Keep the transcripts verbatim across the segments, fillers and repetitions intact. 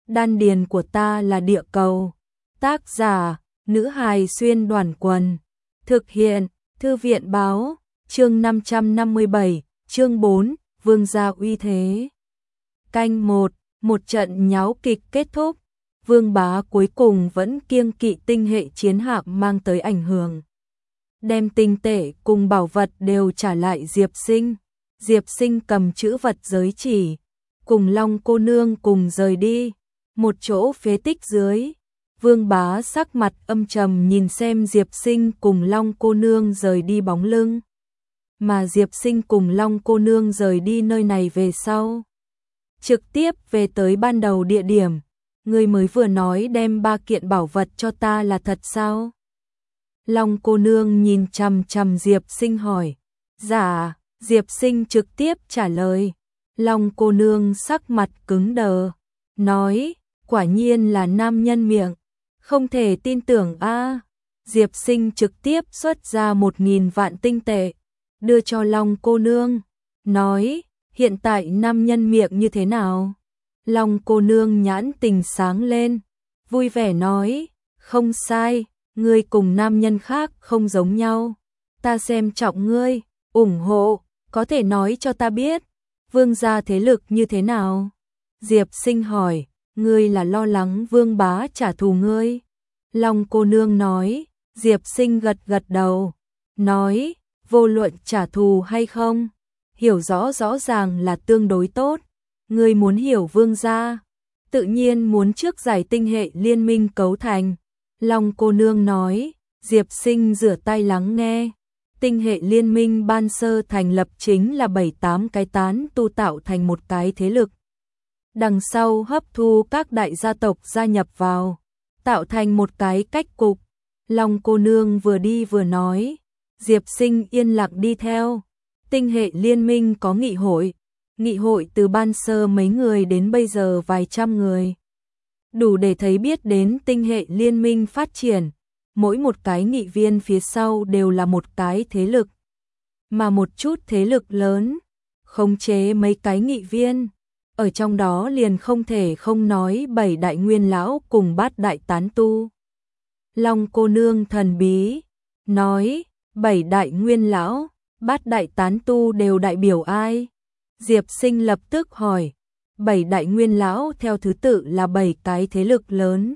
Đan điền của ta là địa cầu. Tác giả, nữ hài xuyên đoàn quần. Thực hiện, thư viện báo, chương năm trăm năm mươi bảy, chương bốn, vương gia uy thế. Canh một, một trận nháo kịch kết thúc. Vương Bá cuối cùng vẫn kiêng kỵ tinh hệ chiến hạm mang tới ảnh hưởng. Đem tinh tệ cùng bảo vật đều trả lại Diệp Sinh. Diệp Sinh cầm chữ vật giới chỉ, cùng Long cô nương cùng rời đi. Một chỗ phế tích dưới, Vương Bá sắc mặt âm trầm nhìn xem Diệp Sinh cùng Long cô nương rời đi bóng lưng. Mà Diệp Sinh cùng Long cô nương rời đi nơi này về sau, trực tiếp về tới ban đầu địa điểm. Người mới vừa nói đem ba kiện bảo vật cho ta là thật sao? Long cô nương nhìn chằm chằm Diệp Sinh hỏi. Dạ, Diệp Sinh trực tiếp trả lời. Long cô nương sắc mặt cứng đờ, nói, quả nhiên là nam nhân miệng, không thể tin tưởng a. Diệp Sinh trực tiếp xuất ra một nghìn vạn tinh tệ, đưa cho Long cô nương, nói, hiện tại nam nhân miệng như thế nào? Long cô nương nhãn tình sáng lên, vui vẻ nói, không sai, ngươi cùng nam nhân khác không giống nhau, ta xem trọng ngươi, ủng hộ, có thể nói cho ta biết, vương gia thế lực như thế nào? Diệp Sinh hỏi, ngươi là lo lắng Vương Bá trả thù ngươi? Long cô nương nói. Diệp Sinh gật gật đầu, nói, vô luận trả thù hay không, hiểu rõ rõ ràng là tương đối tốt. Ngươi muốn hiểu vương gia, tự nhiên muốn trước giải tinh hệ liên minh cấu thành. Long cô nương nói. Diệp Sinh rửa tay lắng nghe. Tinh hệ liên minh ban sơ thành lập chính là bảy tám cái tán tu tạo thành một cái thế lực. Đằng sau hấp thu các đại gia tộc gia nhập vào, tạo thành một cái cách cục. Long cô nương vừa đi vừa nói. Diệp Sinh yên lặng đi theo. Tinh hệ liên minh có nghị hội. Nghị hội từ ban sơ mấy người đến bây giờ vài trăm người. Đủ để thấy biết đến tinh hệ liên minh phát triển. Mỗi một cái nghị viên phía sau đều là một cái thế lực. Mà một chút thế lực lớn, khống chế mấy cái nghị viên. Ở trong đó liền không thể không nói bảy đại nguyên lão cùng bát đại tán tu. Long cô nương thần bí, nói, bảy đại nguyên lão, bát đại tán tu đều đại biểu ai? Diệp Sinh lập tức hỏi, bảy đại nguyên lão theo thứ tự là bảy cái thế lực lớn.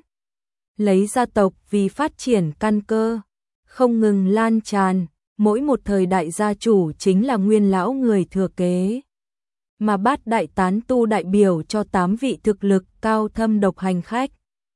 Lấy gia tộc vì phát triển căn cơ, không ngừng lan tràn, mỗi một thời đại gia chủ chính là nguyên lão người thừa kế. Mà bát đại tán tu đại biểu cho tám vị thực lực cao thâm độc hành khách.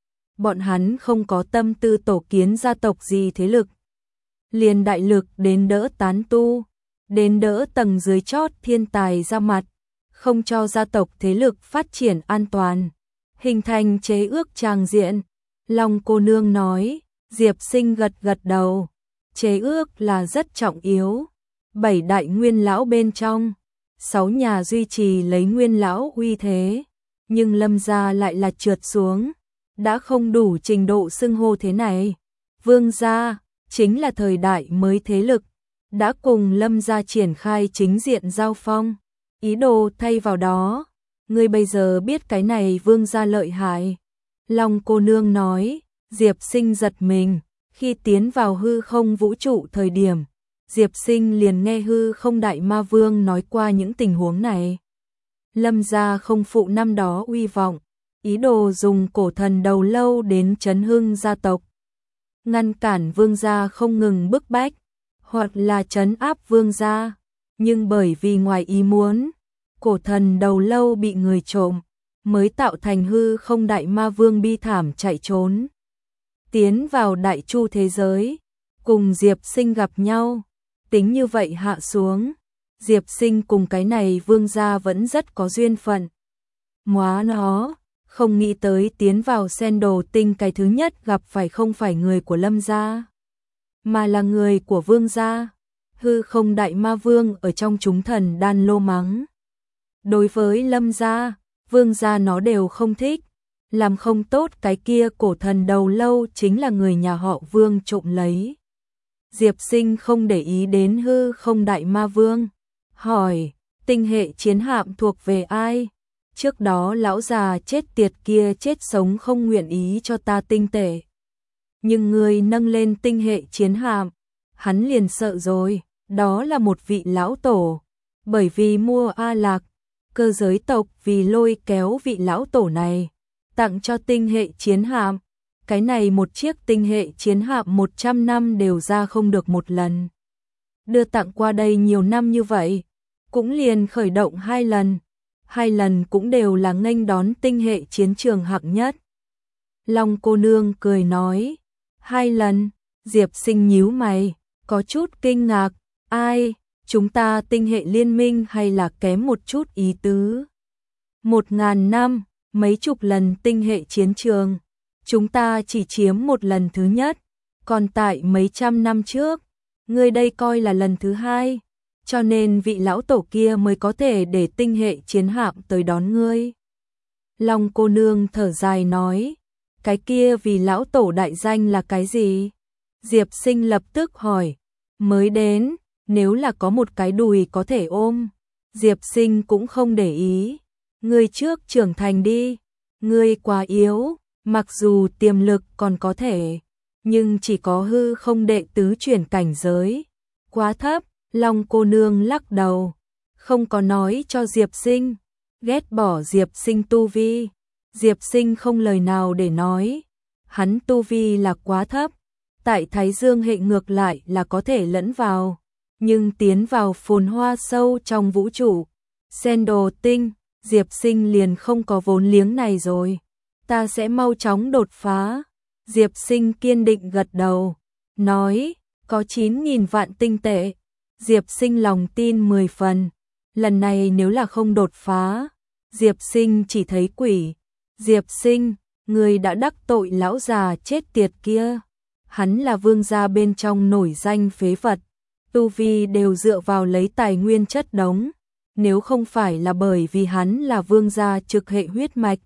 Bọn hắn không có tâm tư tổ kiến gia tộc gì thế lực. Liền đại lực đến đỡ tán tu, đến đỡ tầng dưới chót thiên tài ra mặt, không cho gia tộc thế lực phát triển an toàn, hình thành chế ước tràng diện. Long cô nương nói. Diệp Sinh gật gật đầu, chế ước là rất trọng yếu. Bảy đại nguyên lão bên trong, sáu nhà duy trì lấy nguyên lão uy thế, nhưng Lâm gia lại là trượt xuống, đã không đủ trình độ xưng hô thế này. Vương gia chính là thời đại mới thế lực, đã cùng Lâm gia triển khai chính diện giao phong, ý đồ thay vào đó. Ngươi bây giờ biết cái này vương gia lợi hại. Long cô nương nói. Diệp Sinh giật mình, khi tiến vào hư không vũ trụ thời điểm, Diệp Sinh liền nghe hư không đại ma vương nói qua những tình huống này. Lâm gia không phụ năm đó uy vọng, ý đồ dùng cổ thần đầu lâu đến chấn hưng gia tộc, ngăn cản vương gia không ngừng bức bách, hoặc là trấn áp vương gia. Nhưng bởi vì ngoài ý muốn, cổ thần đầu lâu bị người trộm, mới tạo thành hư không đại ma vương bi thảm chạy trốn. Tiến vào đại chu thế giới, cùng Diệp Sinh gặp nhau, tính như vậy hạ xuống, Diệp Sinh cùng cái này vương gia vẫn rất có duyên phận. Móa nó, không nghĩ tới tiến vào sen đồ tinh cái thứ nhất gặp phải không phải người của Lâm gia, mà là người của vương gia. Hư không đại ma vương ở trong chúng thần đan lô mắng. Đối với Lâm gia, vương gia nó đều không thích. Làm không tốt cái kia cổ thần đầu lâu chính là người nhà họ Vương trộm lấy. Diệp Sinh không để ý đến hư không đại ma vương, hỏi, tinh hệ chiến hạm thuộc về ai? trước đó lão già chết tiệt kia chết sống không nguyện ý cho ta tinh tệ. Nhưng ngươi nâng lên tinh hệ chiến hạm, hắn liền sợ rồi, đó là một vị lão tổ. Bởi vì mua A Lạc, cơ giới tộc vì lôi kéo vị lão tổ này, tặng cho tinh hệ chiến hạm. Cái này một chiếc tinh hệ chiến hạm một trăm năm đều ra không được một lần. Đưa tặng qua đây nhiều năm như vậy, cũng liền khởi động hai lần. Hai lần cũng đều là nghênh đón tinh hệ chiến trường hạng nhất. Long cô nương cười nói, hai lần, Diệp Sinh nhíu mày, có chút kinh ngạc, ai, chúng ta tinh hệ liên minh hay là kém một chút ý tứ. Một ngàn năm, mấy chục lần tinh hệ chiến trường, chúng ta chỉ chiếm một lần thứ nhất, còn tại mấy trăm năm trước, ngươi đây coi là lần thứ hai. Cho nên vị lão tổ kia mới có thể để tinh hệ chiến hạm tới đón ngươi. Long cô nương thở dài nói, cái kia vì lão tổ đại danh là cái gì? Diệp Sinh lập tức hỏi, mới đến, nếu là có một cái đùi có thể ôm. Diệp Sinh cũng không để ý, ngươi trước trưởng thành đi, ngươi quá yếu, mặc dù tiềm lực còn có thể, nhưng chỉ có hư không đệ tứ chuyển cảnh giới, quá thấp. Long cô nương lắc đầu, không có nói cho Diệp Sinh, ghét bỏ Diệp Sinh tu vi. Diệp Sinh không lời nào để nói, hắn tu vi là quá thấp, tại Thái Dương hệ ngược lại là có thể lẫn vào, nhưng tiến vào phồn hoa sâu trong vũ trụ, sen đồ tinh, Diệp Sinh liền không có vốn liếng này rồi, ta sẽ mau chóng đột phá. Diệp Sinh kiên định gật đầu, nói, có chín nghìn vạn tinh tệ. Diệp Sinh lòng tin mười phần, lần này nếu là không đột phá, Diệp Sinh chỉ thấy quỷ. Diệp Sinh, người đã đắc tội lão già chết tiệt kia, hắn là vương gia bên trong nổi danh phế vật, tu vi đều dựa vào lấy tài nguyên chất đống, nếu không phải là bởi vì hắn là vương gia trực hệ huyết mạch,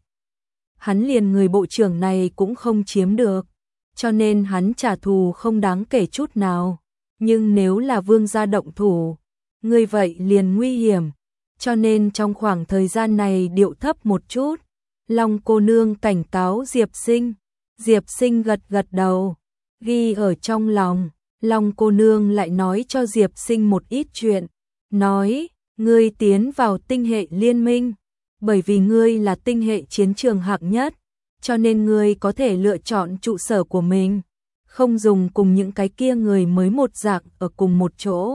hắn liền người bộ trưởng này cũng không chiếm được, cho nên hắn trả thù không đáng kể chút nào. Nhưng nếu là vương gia động thủ, người vậy liền nguy hiểm, cho nên trong khoảng thời gian này điệu thấp một chút. Long cô nương cảnh cáo Diệp Sinh, Diệp Sinh gật gật đầu, ghi ở trong lòng. Long cô nương lại nói cho Diệp Sinh một ít chuyện, nói, ngươi tiến vào tinh hệ liên minh, bởi vì ngươi là tinh hệ chiến trường hạng nhất, cho nên ngươi có thể lựa chọn trụ sở của mình. Không dùng cùng những cái kia người mới một dạng ở cùng một chỗ.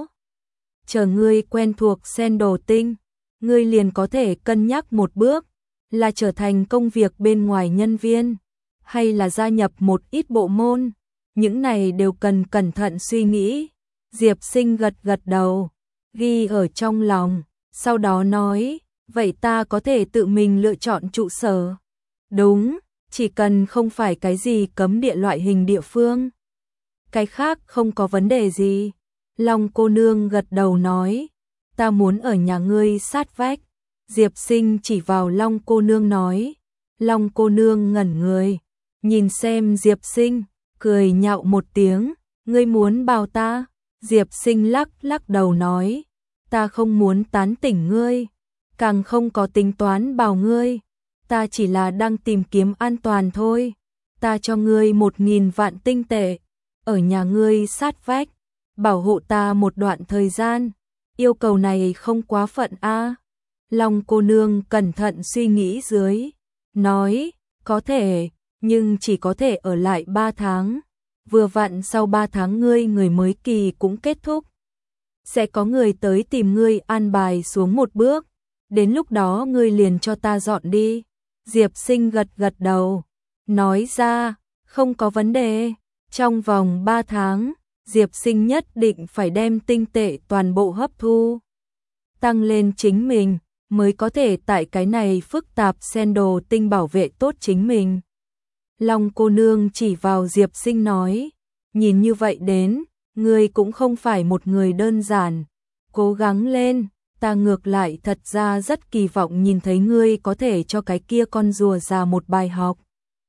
Chờ ngươi quen thuộc sen đồ tinh, ngươi liền có thể cân nhắc một bước, là trở thành công việc bên ngoài nhân viên, hay là gia nhập một ít bộ môn, những này đều cần cẩn thận suy nghĩ. Diệp Sinh gật gật đầu, ghi ở trong lòng, sau đó nói, vậy ta có thể tự mình lựa chọn trụ sở. Đúng. Chỉ cần không phải cái gì cấm địa loại hình địa phương. Cái khác không có vấn đề gì. Long cô nương gật đầu nói, ta muốn ở nhà ngươi sát vách. Diệp Sinh chỉ vào Long cô nương nói. Long cô nương ngẩn người, nhìn xem Diệp Sinh, cười nhạo một tiếng, ngươi muốn bảo ta? Diệp Sinh lắc lắc đầu nói, ta không muốn tán tỉnh ngươi, càng không có tính toán bảo ngươi. Ta chỉ là đang tìm kiếm an toàn thôi. Ta cho ngươi một nghìn vạn tinh tệ, ở nhà ngươi sát vách, bảo hộ ta một đoạn thời gian. Yêu cầu này không quá phận a? À? Long cô nương cẩn thận suy nghĩ dưới, nói, có thể, nhưng chỉ có thể ở lại ba tháng. Vừa vặn sau ba tháng ngươi người mới kỳ cũng kết thúc. Sẽ có người tới tìm ngươi an bài xuống một bước, đến lúc đó ngươi liền cho ta dọn đi. Diệp Sinh gật gật đầu, nói ra, không có vấn đề, trong vòng ba tháng, Diệp Sinh nhất định phải đem tinh tệ toàn bộ hấp thu, tăng lên chính mình, mới có thể tại cái này phức tạp sen đồ tinh bảo vệ tốt chính mình. Long cô nương chỉ vào Diệp Sinh nói, nhìn như vậy đến, ngươi cũng không phải một người đơn giản, cố gắng lên. Ta ngược lại thật ra rất kỳ vọng nhìn thấy ngươi có thể cho cái kia con rùa già một bài học.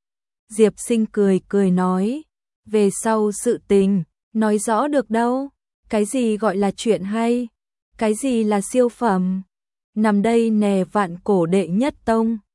Diệp Sinh cười cười nói, về sau sự tình, nói rõ được đâu, cái gì gọi là chuyện hay, cái gì là siêu phẩm. nằm đây nè vạn cổ đệ nhất tông.